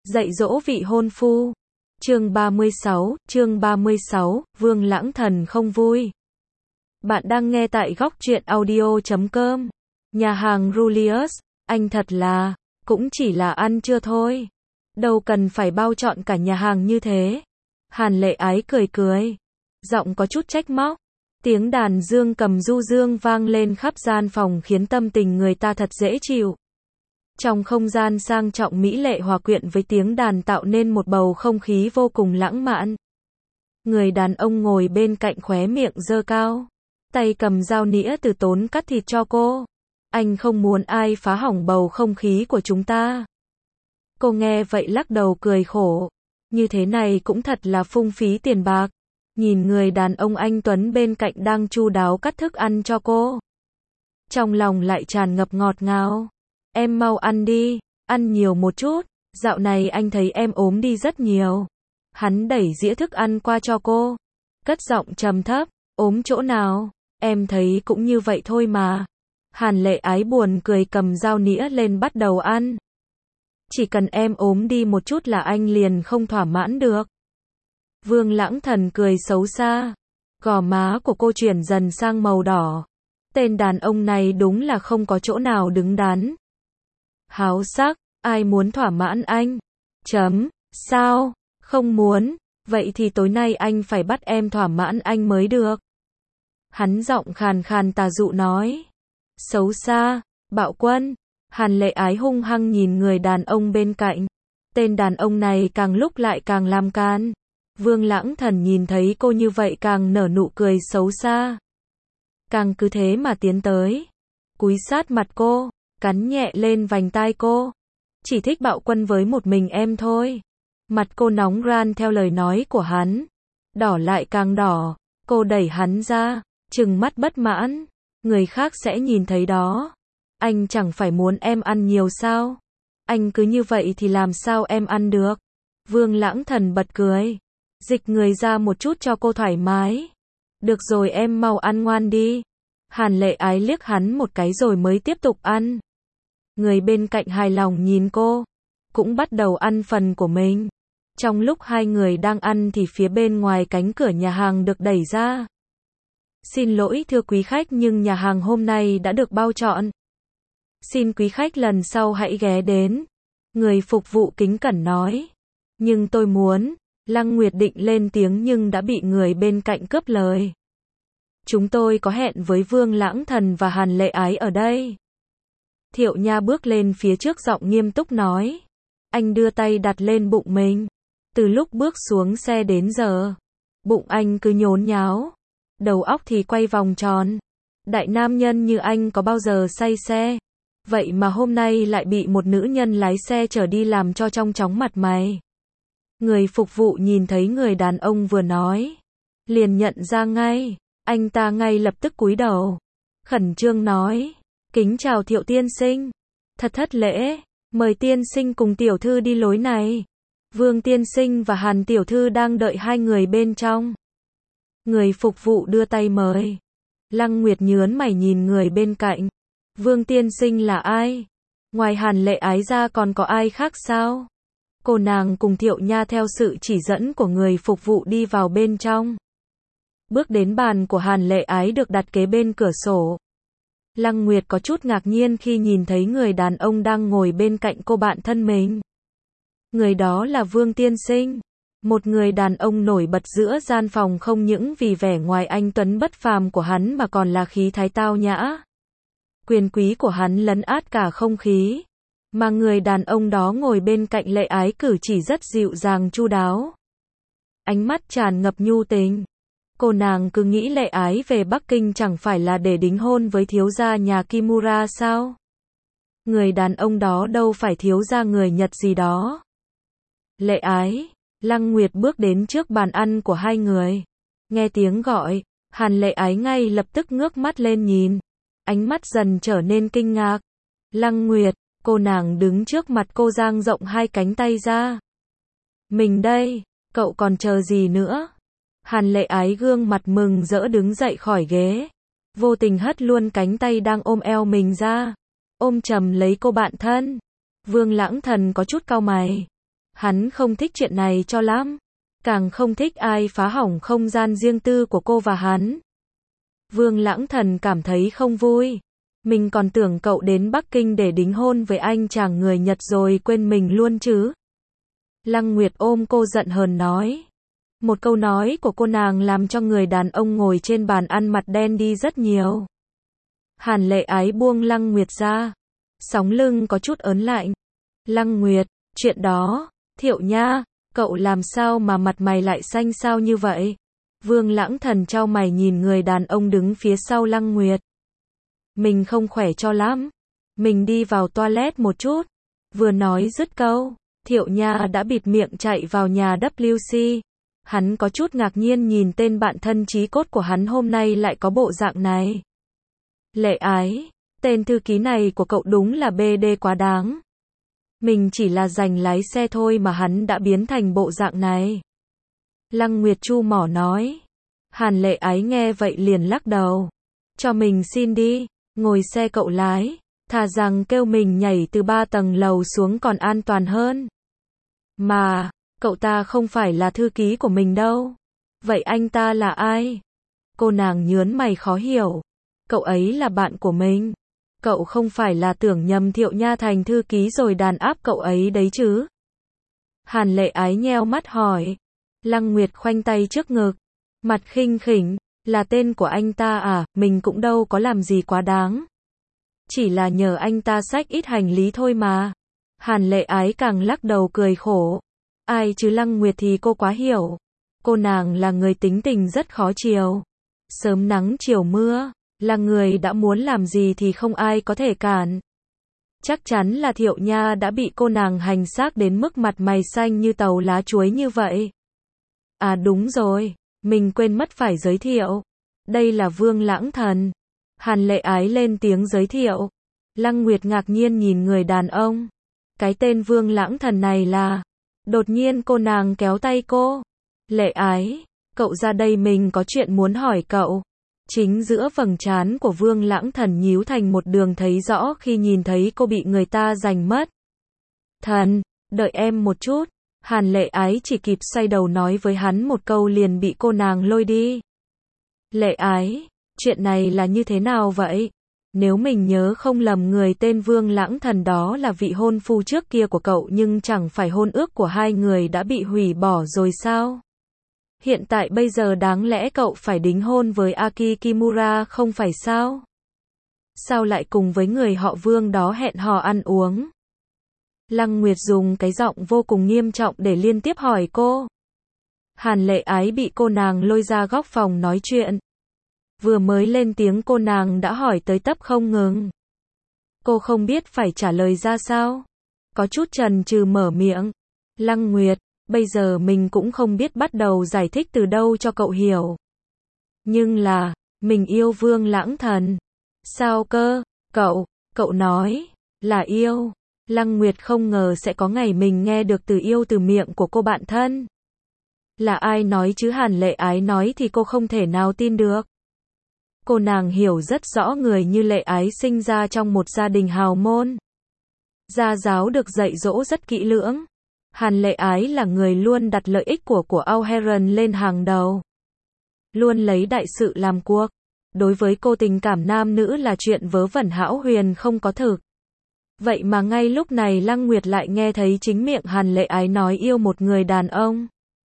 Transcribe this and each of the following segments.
Dạy dỗ vị hôn phu. Chương 36, Vương Lãng Thần không vui. Bạn đang nghe tại góc truyện audio.com. Nhà hàng Julius, anh thật là, cũng chỉ là ăn trưa thôi. Đâu cần phải bao trọn cả nhà hàng như thế. Hàn Lệ Ái cười cười. Giọng có chút trách móc. Tiếng đàn dương cầm du dương vang lên khắp gian phòng khiến tâm tình người ta thật dễ chịu. Trong không gian sang trọng mỹ lệ hòa quyện với tiếng đàn tạo nên một bầu không khí vô cùng lãng mạn. Người đàn ông ngồi bên cạnh khóe miệng giơ cao, tay cầm dao nĩa từ tốn cắt thịt cho cô. Anh không muốn ai phá hỏng bầu không khí của chúng ta. Cô nghe vậy lắc đầu cười khổ. Như thế này cũng thật là phung phí tiền bạc. Nhìn người đàn ông anh tuấn bên cạnh đang chu đáo cắt thức ăn cho cô. Trong lòng lại tràn ngập ngọt ngào. Em mau ăn đi, ăn nhiều một chút, dạo này anh thấy em ốm đi rất nhiều. Hắn đẩy dĩa thức ăn qua cho cô, cất giọng trầm thấp, ốm chỗ nào, em thấy cũng như vậy thôi mà. Hàn Lệ Ái buồn cười cầm dao nĩa lên bắt đầu ăn. Chỉ cần em ốm đi một chút là anh liền không thỏa mãn được. Vương Lãng Thần cười xấu xa, gò má của cô chuyển dần sang màu đỏ. Tên đàn ông này đúng là không có chỗ nào đứng đắn. Háo sắc, ai muốn thỏa mãn anh? Sao? Không muốn, vậy thì tối nay anh phải bắt em thỏa mãn anh mới được. Hắn giọng khàn khàn tà dụ nói. Xấu xa, bạo quân. Hàn Lệ Ái hung hăng nhìn người đàn ông bên cạnh. Tên đàn ông này càng lúc lại càng làm can. Vương Lãng Thần nhìn thấy cô như vậy càng nở nụ cười xấu xa. Càng cứ thế mà tiến tới, cúi sát mặt cô, cắn nhẹ lên vành tai cô. Chỉ thích bạo quân với một mình em thôi. Mặt cô nóng ran theo lời nói của hắn. Đỏ lại càng đỏ, cô đẩy hắn ra, trừng mắt bất mãn. Người khác sẽ nhìn thấy đó. Anh chẳng phải muốn em ăn nhiều sao? Anh cứ như vậy thì làm sao em ăn được? Vương Lãng Thần bật cười. Dịch người ra một chút cho cô thoải mái. Được rồi em mau ăn ngoan đi. Hàn Lệ Ái liếc hắn một cái rồi mới tiếp tục ăn. Người bên cạnh hài lòng nhìn cô, cũng bắt đầu ăn phần của mình. Trong lúc hai người đang ăn thì phía bên ngoài cánh cửa nhà hàng được đẩy ra. Xin lỗi thưa quý khách nhưng nhà hàng hôm nay đã được bao trọn. Xin quý khách lần sau hãy ghé đến. Người phục vụ kính cẩn nói. Nhưng tôi muốn, Lăng Nguyệt định lên tiếng nhưng đã bị người bên cạnh cướp lời. Chúng tôi có hẹn với Vương Lãng Thần và Hàn Lệ Ái ở đây. Thiệu Nha bước lên phía trước giọng nghiêm túc nói. Anh đưa tay đặt lên bụng mình. Từ lúc bước xuống xe đến giờ, bụng anh cứ nhốn nháo. Đầu óc thì quay vòng tròn. Đại nam nhân như anh có bao giờ say xe. Vậy mà hôm nay lại bị một nữ nhân lái xe chở đi làm cho trong chóng mặt mày. Người phục vụ nhìn thấy người đàn ông vừa nói, liền nhận ra ngay. Anh ta ngay lập tức cúi đầu, khẩn trương nói, kính chào Thiệu tiên sinh. Thật thất lễ, mời tiên sinh cùng tiểu thư đi lối này. Vương tiên sinh và Hàn tiểu thư đang đợi hai người bên trong. Người phục vụ đưa tay mời. Lăng Nguyệt nhớn mày nhìn người bên cạnh. Vương tiên sinh là ai? Ngoài Hàn Lệ Ái ra còn có ai khác sao? Cô nàng cùng Thiệu Nha theo sự chỉ dẫn của người phục vụ đi vào bên trong. Bước đến bàn của Hàn Lệ Ái được đặt kế bên cửa sổ. Lăng Nguyệt có chút ngạc nhiên khi nhìn thấy người đàn ông đang ngồi bên cạnh cô bạn thân mình. Người đó là Vương tiên sinh, một người đàn ông nổi bật giữa gian phòng không những vì vẻ ngoài anh tuấn bất phàm của hắn mà còn là khí thái tao nhã. Quyền quý của hắn lấn át cả không khí. Mà người đàn ông đó ngồi bên cạnh Lệ Ái cử chỉ rất dịu dàng chu đáo. Ánh mắt tràn ngập nhu tình. Cô nàng cứ nghĩ Lệ Ái về Bắc Kinh chẳng phải là để đính hôn với thiếu gia nhà Kimura sao? Người đàn ông đó đâu phải thiếu gia người Nhật gì đó. Lệ Ái, Lăng Nguyệt bước đến trước bàn ăn của hai người. Nghe tiếng gọi, Hàn Lệ Ái ngay lập tức ngước mắt lên nhìn. Ánh mắt dần trở nên kinh ngạc. Lăng Nguyệt, cô nàng đứng trước mặt cô dang rộng hai cánh tay ra. Mình đây, cậu còn chờ gì nữa? Hàn Lệ Ái gương mặt mừng rỡ đứng dậy khỏi ghế. Vô tình hất luôn cánh tay đang ôm eo mình ra. Ôm chầm lấy cô bạn thân. Vương Lãng Thần có chút cau mày. Hắn không thích chuyện này cho lắm. Càng không thích ai phá hỏng không gian riêng tư của cô và hắn. Vương Lãng Thần cảm thấy không vui. Mình còn tưởng cậu đến Bắc Kinh để đính hôn với anh chàng người Nhật rồi quên mình luôn chứ. Lăng Nguyệt ôm cô giận hờn nói. Một câu nói của cô nàng làm cho người đàn ông ngồi trên bàn ăn mặt đen đi rất nhiều. Hàn Lệ Ái buông Lăng Nguyệt ra. Sóng lưng có chút ớn lạnh. Lăng Nguyệt, chuyện đó, Thiệu Nha, cậu làm sao mà mặt mày lại xanh xao như vậy? Vương Lãng Thần chau mày nhìn người đàn ông đứng phía sau Lăng Nguyệt. Mình không khỏe cho lắm. Mình đi vào toilet một chút. Vừa nói dứt câu, Thiệu Nha đã bịt miệng chạy vào nhà WC. Hắn có chút ngạc nhiên nhìn tên bạn thân chí cốt của hắn hôm nay lại có bộ dạng này. Lệ Ái, tên thư ký này của cậu đúng là BD quá đáng. Mình chỉ là giành lái xe thôi mà hắn đã biến thành bộ dạng này. Lăng Nguyệt chu mỏ nói. Hàn Lệ Ái nghe vậy liền lắc đầu. Cho mình xin đi, ngồi xe cậu lái, thà rằng kêu mình nhảy từ 3 tầng lầu xuống còn an toàn hơn. Mà, cậu ta không phải là thư ký của mình đâu. Vậy anh ta là ai? Cô nàng nhớn mày khó hiểu. Cậu ấy là bạn của mình. Cậu không phải là tưởng nhầm Thiệu Nha thành thư ký rồi đàn áp cậu ấy đấy chứ? Hàn Lệ Ái nheo mắt hỏi. Lăng Nguyệt khoanh tay trước ngực, mặt khinh khỉnh, là tên của anh ta à, mình cũng đâu có làm gì quá đáng. Chỉ là nhờ anh ta xách ít hành lý thôi mà. Hàn Lệ Ái càng lắc đầu cười khổ. Ai chứ Lăng Nguyệt thì cô quá hiểu. Cô nàng là người tính tình rất khó chiều. Sớm nắng chiều mưa, là người đã muốn làm gì thì không ai có thể cản. Chắc chắn là Thiệu Nha đã bị cô nàng hành xác đến mức mặt mày xanh như tàu lá chuối như vậy. À đúng rồi, mình quên mất phải giới thiệu. Đây là Vương Lãng Thần. Hàn Lệ Ái lên tiếng giới thiệu. Lăng Nguyệt ngạc nhiên nhìn người đàn ông. Cái tên Vương Lãng Thần này là... Đột nhiên cô nàng kéo tay cô. Lệ Ái, cậu ra đây mình có chuyện muốn hỏi cậu. Chính giữa vầng trán của Vương Lãng Thần nhíu thành một đường thấy rõ khi nhìn thấy cô bị người ta giành mất. Thần, đợi em một chút. Hàn Lệ Ái chỉ kịp xoay đầu nói với hắn một câu liền bị cô nàng lôi đi. Lệ Ái, chuyện này là như thế nào vậy? Nếu mình nhớ không lầm người tên Vương Lãng Thần đó là vị hôn phu trước kia của cậu nhưng chẳng phải hôn ước của hai người đã bị hủy bỏ rồi sao? Hiện tại bây giờ đáng lẽ cậu phải đính hôn với Aki Kimura không phải sao? Sao lại cùng với người họ Vương đó hẹn hò ăn uống? Lăng Nguyệt dùng cái giọng vô cùng nghiêm trọng để liên tiếp hỏi cô. Hàn Lệ Ái bị cô nàng lôi ra góc phòng nói chuyện. Vừa mới lên tiếng cô nàng đã hỏi tới tấp không ngừng. Cô không biết phải trả lời ra sao. Có chút chần chừ mở miệng. Lăng Nguyệt, bây giờ mình cũng không biết bắt đầu giải thích từ đâu cho cậu hiểu. Nhưng là, mình yêu Vương Lãng Thần. Sao cơ? Cậu nói, là yêu. Lăng Nguyệt không ngờ sẽ có ngày mình nghe được từ yêu từ miệng của cô bạn thân. Là ai nói chứ Hàn Lệ Ái nói thì cô không thể nào tin được. Cô nàng hiểu rất rõ người như Lệ Ái sinh ra trong một gia đình hào môn. Gia giáo được dạy dỗ rất kỹ lưỡng. Hàn Lệ Ái là người luôn đặt lợi ích của Auheron lên hàng đầu. Luôn lấy đại sự làm cuộc. Đối với cô tình cảm nam nữ là chuyện vớ vẩn hão huyền không có thực. Vậy mà ngay lúc này Lăng Nguyệt lại nghe thấy chính miệng Hàn Lệ Ái nói yêu một người đàn ông.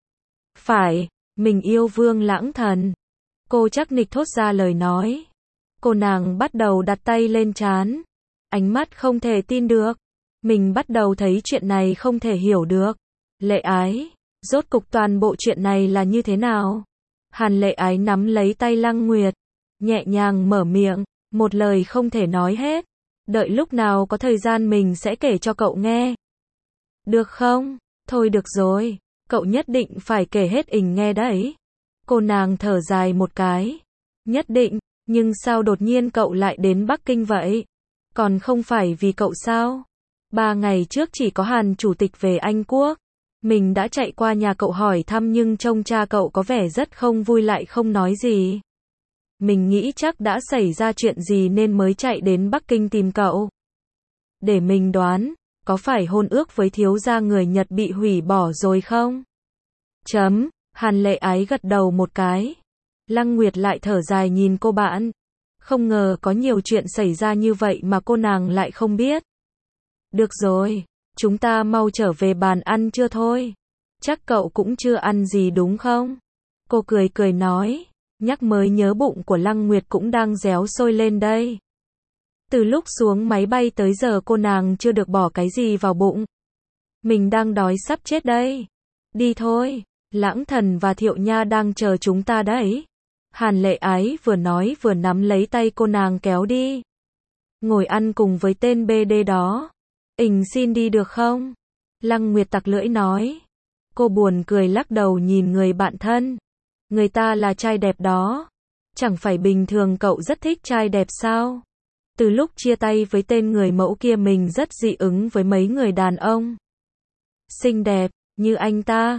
Phải, mình yêu Vương Lãng Thần. Cô chắc nịch thốt ra lời nói. Cô nàng bắt đầu đặt tay lên trán. Ánh mắt không thể tin được. Mình bắt đầu thấy chuyện này không thể hiểu được. Lệ Ái, rốt cục toàn bộ chuyện này là như thế nào? Hàn Lệ Ái nắm lấy tay Lăng Nguyệt, nhẹ nhàng mở miệng, một lời không thể nói hết. Đợi lúc nào có thời gian mình sẽ kể cho cậu nghe. Được không? Thôi được rồi, cậu nhất định phải kể hết ình nghe đấy. Cô nàng thở dài một cái. Nhất định, nhưng sao đột nhiên cậu lại đến Bắc Kinh vậy? Còn không phải vì cậu sao? 3 ngày trước chỉ có Hàn chủ tịch về Anh Quốc. Mình đã chạy qua nhà cậu hỏi thăm nhưng trông cha cậu có vẻ rất không vui lại không nói gì. Mình nghĩ chắc đã xảy ra chuyện gì nên mới chạy đến Bắc Kinh tìm cậu. Để mình đoán, có phải hôn ước với thiếu gia người Nhật bị hủy bỏ rồi không? Hàn Lệ Ái gật đầu một cái. Lăng Nguyệt lại thở dài nhìn cô bạn. Không ngờ có nhiều chuyện xảy ra như vậy mà cô nàng lại không biết. Được rồi, chúng ta mau trở về bàn ăn trưa thôi. Chắc cậu cũng chưa ăn gì đúng không? Cô cười cười nói, nhắc mới nhớ bụng của Lăng Nguyệt cũng đang réo sôi lên đây. Từ lúc xuống máy bay tới giờ cô nàng chưa được bỏ cái gì vào bụng. Mình đang đói sắp chết đây. Đi thôi, Lãng Thần và Thiệu Nha đang chờ chúng ta đấy. Hàn Lệ Ái vừa nói vừa nắm lấy tay cô nàng kéo đi. Ngồi ăn cùng với tên BD đó. Xin đi được không? Lăng Nguyệt tặc lưỡi nói. Cô buồn cười lắc đầu nhìn người bạn thân. Người ta là trai đẹp đó. Chẳng phải bình thường cậu rất thích trai đẹp sao? Từ lúc chia tay với tên người mẫu kia mình rất dị ứng với mấy người đàn ông. Xinh đẹp, như anh ta.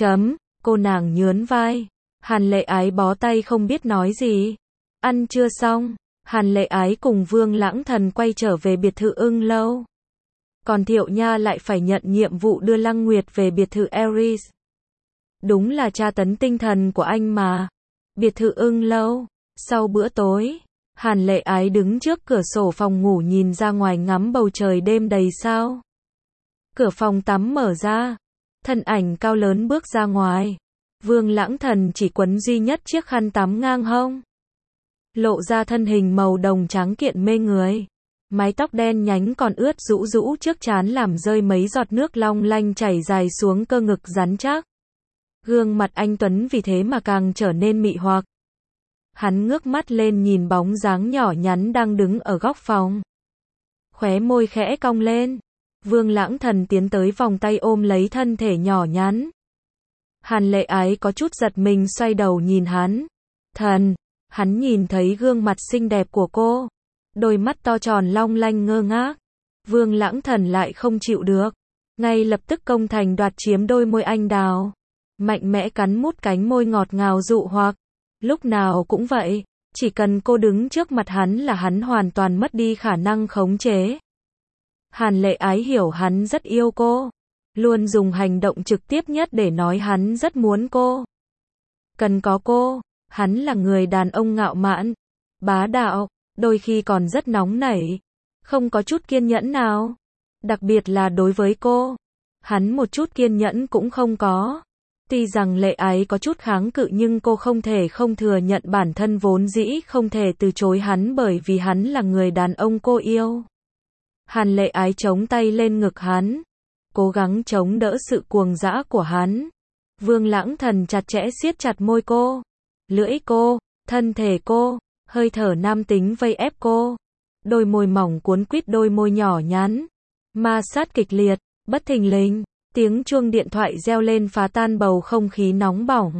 Cô nàng nhớn vai. Hàn Lệ Ái bó tay không biết nói gì. Ăn trưa xong, Hàn Lệ Ái cùng Vương Lãng Thần quay trở về biệt thự Ưng Lâu. Còn Thiệu Nha lại phải nhận nhiệm vụ đưa Lăng Nguyệt về biệt thự Ares. Đúng là tra tấn tinh thần của anh mà. Biệt thự Ưng Lâu. Sau bữa tối, Hàn Lệ Ái đứng trước cửa sổ phòng ngủ nhìn ra ngoài ngắm bầu trời đêm đầy sao. Cửa phòng tắm mở ra. Thân ảnh cao lớn bước ra ngoài. Vương Lãng Thần chỉ quấn duy nhất chiếc khăn tắm ngang hông. Lộ ra thân hình màu đồng trắng kiện mê người. Mái tóc đen nhánh còn ướt rũ rũ trước trán làm rơi mấy giọt nước long lanh chảy dài xuống cơ ngực rắn chắc. Gương mặt anh tuấn vì thế mà càng trở nên mị hoặc. Hắn ngước mắt lên nhìn bóng dáng nhỏ nhắn đang đứng ở góc phòng. Khóe môi khẽ cong lên. Vương Lãng Thần tiến tới vòng tay ôm lấy thân thể nhỏ nhắn. Hàn Lệ Ái có chút giật mình xoay đầu nhìn hắn. Hắn nhìn thấy gương mặt xinh đẹp của cô. Đôi mắt to tròn long lanh ngơ ngác. Vương Lãng Thần lại không chịu được. Ngay lập tức công thành đoạt chiếm đôi môi anh đào. Mạnh mẽ cắn mút cánh môi ngọt ngào dụ hoặc. Lúc nào cũng vậy. Chỉ cần cô đứng trước mặt hắn là hắn hoàn toàn mất đi khả năng khống chế. Hàn Lệ Ái hiểu hắn rất yêu cô. Luôn dùng hành động trực tiếp nhất để nói hắn rất muốn cô. Cần có cô. Hắn là người đàn ông ngạo mạn, bá đạo, đôi khi còn rất nóng nảy. Không có chút kiên nhẫn nào. Đặc biệt là đối với cô. Hắn một chút kiên nhẫn cũng không có. Tuy rằng Lệ Ái có chút kháng cự nhưng cô không thể không thừa nhận bản thân vốn dĩ không thể từ chối hắn bởi vì hắn là người đàn ông cô yêu. Hàn Lệ Ái chống tay lên ngực hắn. Cố gắng chống đỡ sự cuồng dã của hắn. Vương Lãng Thần chặt chẽ siết chặt môi cô. Lưỡi cô, thân thể cô, hơi thở nam tính vây ép cô. Đôi môi mỏng cuốn quýt đôi môi nhỏ nhắn. Ma sát kịch liệt, bất thình lình, tiếng chuông điện thoại reo lên phá tan bầu không khí nóng bỏng.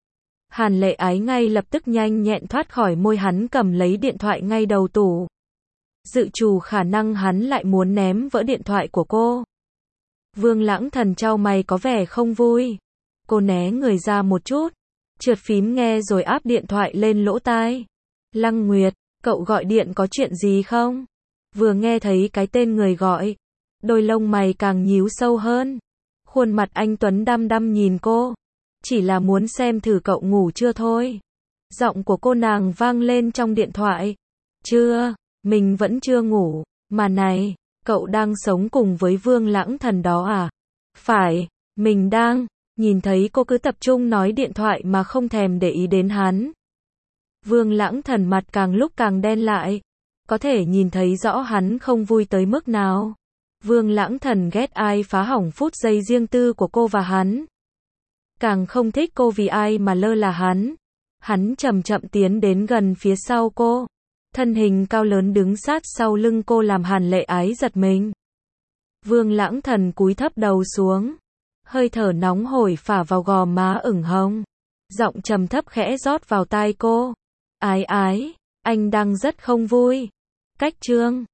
Hàn Lệ Ái ngay lập tức nhanh nhẹn thoát khỏi môi hắn cầm lấy điện thoại ngay đầu tủ. Dự trù khả năng hắn lại muốn ném vỡ điện thoại của cô. Vương Lãng Thần chau mày có vẻ không vui. Cô né người ra một chút. Trượt phím nghe rồi áp điện thoại lên lỗ tai. Lăng Nguyệt, cậu gọi điện có chuyện gì không? Vừa nghe thấy cái tên người gọi. Đôi lông mày càng nhíu sâu hơn. Khuôn mặt anh tuấn đăm đăm nhìn cô. Chỉ là muốn xem thử cậu ngủ chưa thôi. Giọng của cô nàng vang lên trong điện thoại. Chưa, mình vẫn chưa ngủ. Mà này, cậu đang sống cùng với Vương Lãng Thần đó à? Phải, mình đang. Nhìn thấy cô cứ tập trung nói điện thoại mà không thèm để ý đến hắn. Vương Lãng Thần mặt càng lúc càng đen lại. Có thể nhìn thấy rõ hắn không vui tới mức nào. Vương Lãng Thần ghét ai phá hỏng phút giây riêng tư của cô và hắn. Càng không thích cô vì ai mà lơ là hắn. Hắn chậm chậm tiến đến gần phía sau cô. Thân hình cao lớn đứng sát sau lưng cô làm Hàn Lệ Ái giật mình. Vương Lãng Thần cúi thấp đầu xuống. Hơi thở nóng hổi phả vào gò má ửng hồng. Giọng trầm thấp khẽ rót vào tai cô. Ái ái, anh đang rất không vui. Cách chương